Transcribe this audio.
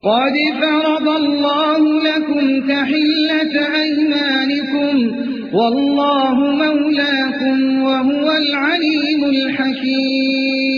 قد فرض الله لكم تحلة أيمانكم والله مولاكم وهو العليم الحكيم.